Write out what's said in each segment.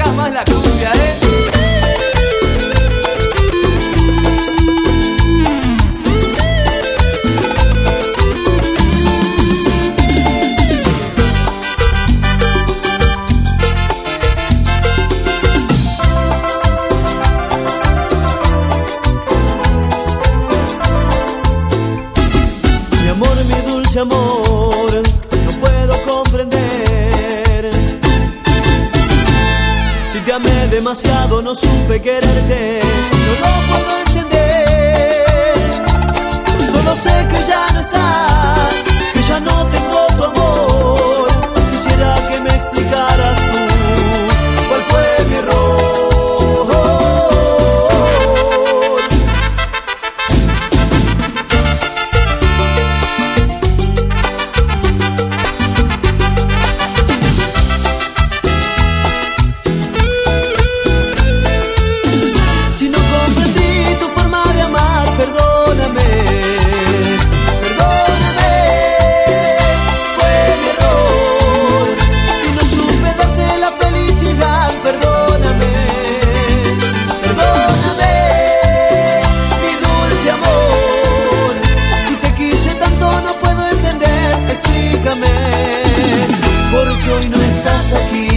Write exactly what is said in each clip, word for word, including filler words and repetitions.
pegas más la cumbia, ¿eh? Amor, no puedo comprender. Si te amé demasiado, no supe quererte. No lo puedo entender. Solo sé que ya no estás, que ya no tengo tu amor. Quisiera que me explicaras tú cuál fue mi error. Porque hoy no estás aquí.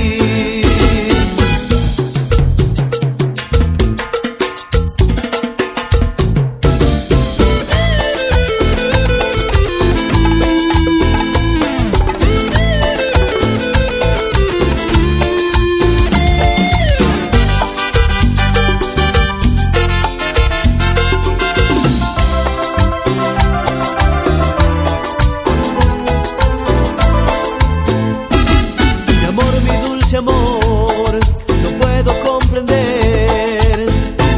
Amor, no puedo comprender.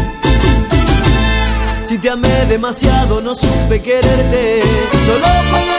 Si te amé demasiado, no supe quererte. No lo puedo